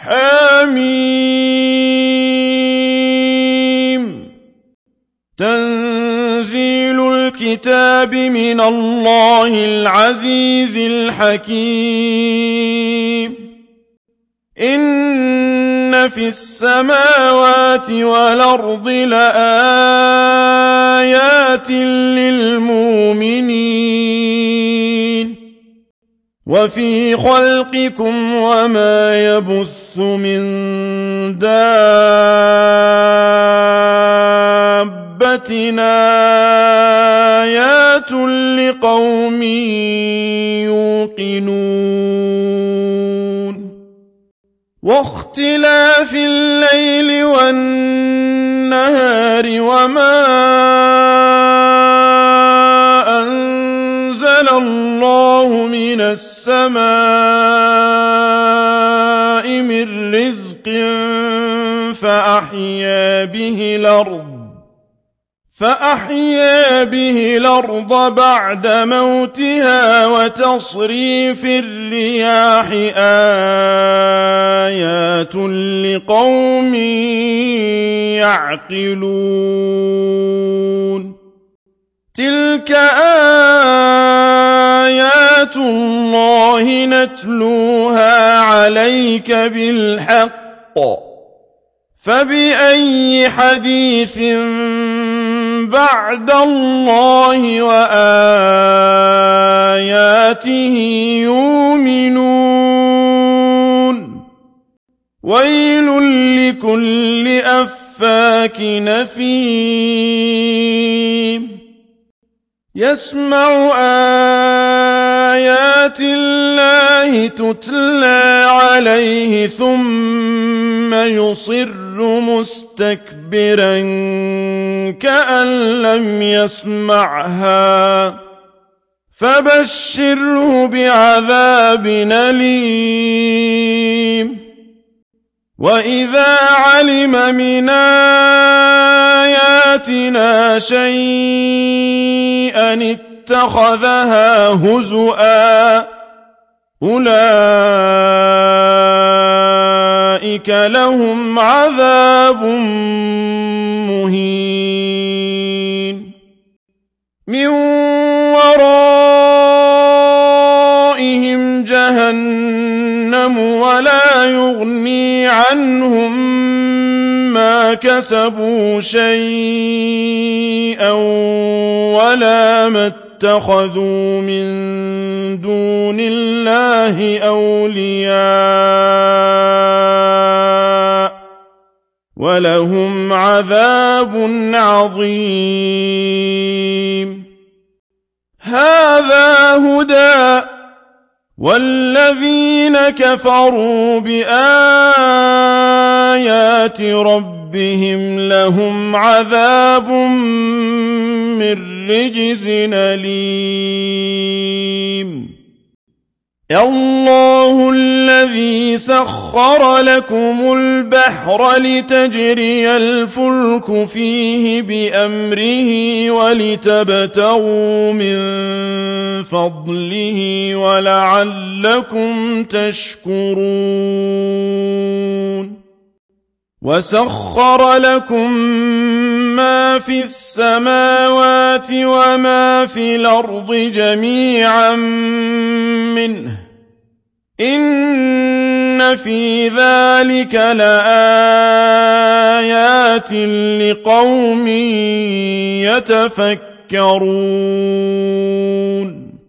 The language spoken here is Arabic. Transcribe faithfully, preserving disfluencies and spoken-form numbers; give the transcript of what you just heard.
حم تنزيل الكتاب من الله العزيز الحكيم إن في السماوات والأرض لآيات للمؤمنين وفي خلقكم وما يبث من دابة آيات لقوم يوقنون واختلاف الليل والنهار وما أنزل الله من السماء من رزق فأحيا به الأرض فأحيا به الأرض بعد موتها وتصريف الرياح آيات لقوم يعقلون تلك آيات الله نتلوها عليك بالحق فبأي حديث بعد الله وآياته يؤمنون ويل لكل أفاك نثيم يسمع آيات الله تتلى عليه ثم يصر مستكبرا كأن لم يسمعها فبشره بعذاب أليم وإذا علم من آياتنا شيئا اتخذها هزؤا أولئك لهم عذاب مهين من ورائهم جهنم ولا يغني عنهم ما كسبوا شيئا ولا ما اتخذوا من دون الله أولياء ولهم عذاب عظيم هذا هدى والذين كفروا بآيات ربهم لهم عذاب من رجز أليم الله الذي سخر لكم البحر لتجري الفلك فيه بأمره ولتبتغوا من فضله ولعلكم تشكرون وسخر لكم ما في السماوات وما في الأرض جميعا منه إن في ذلك لآيات لقوم يتفكرون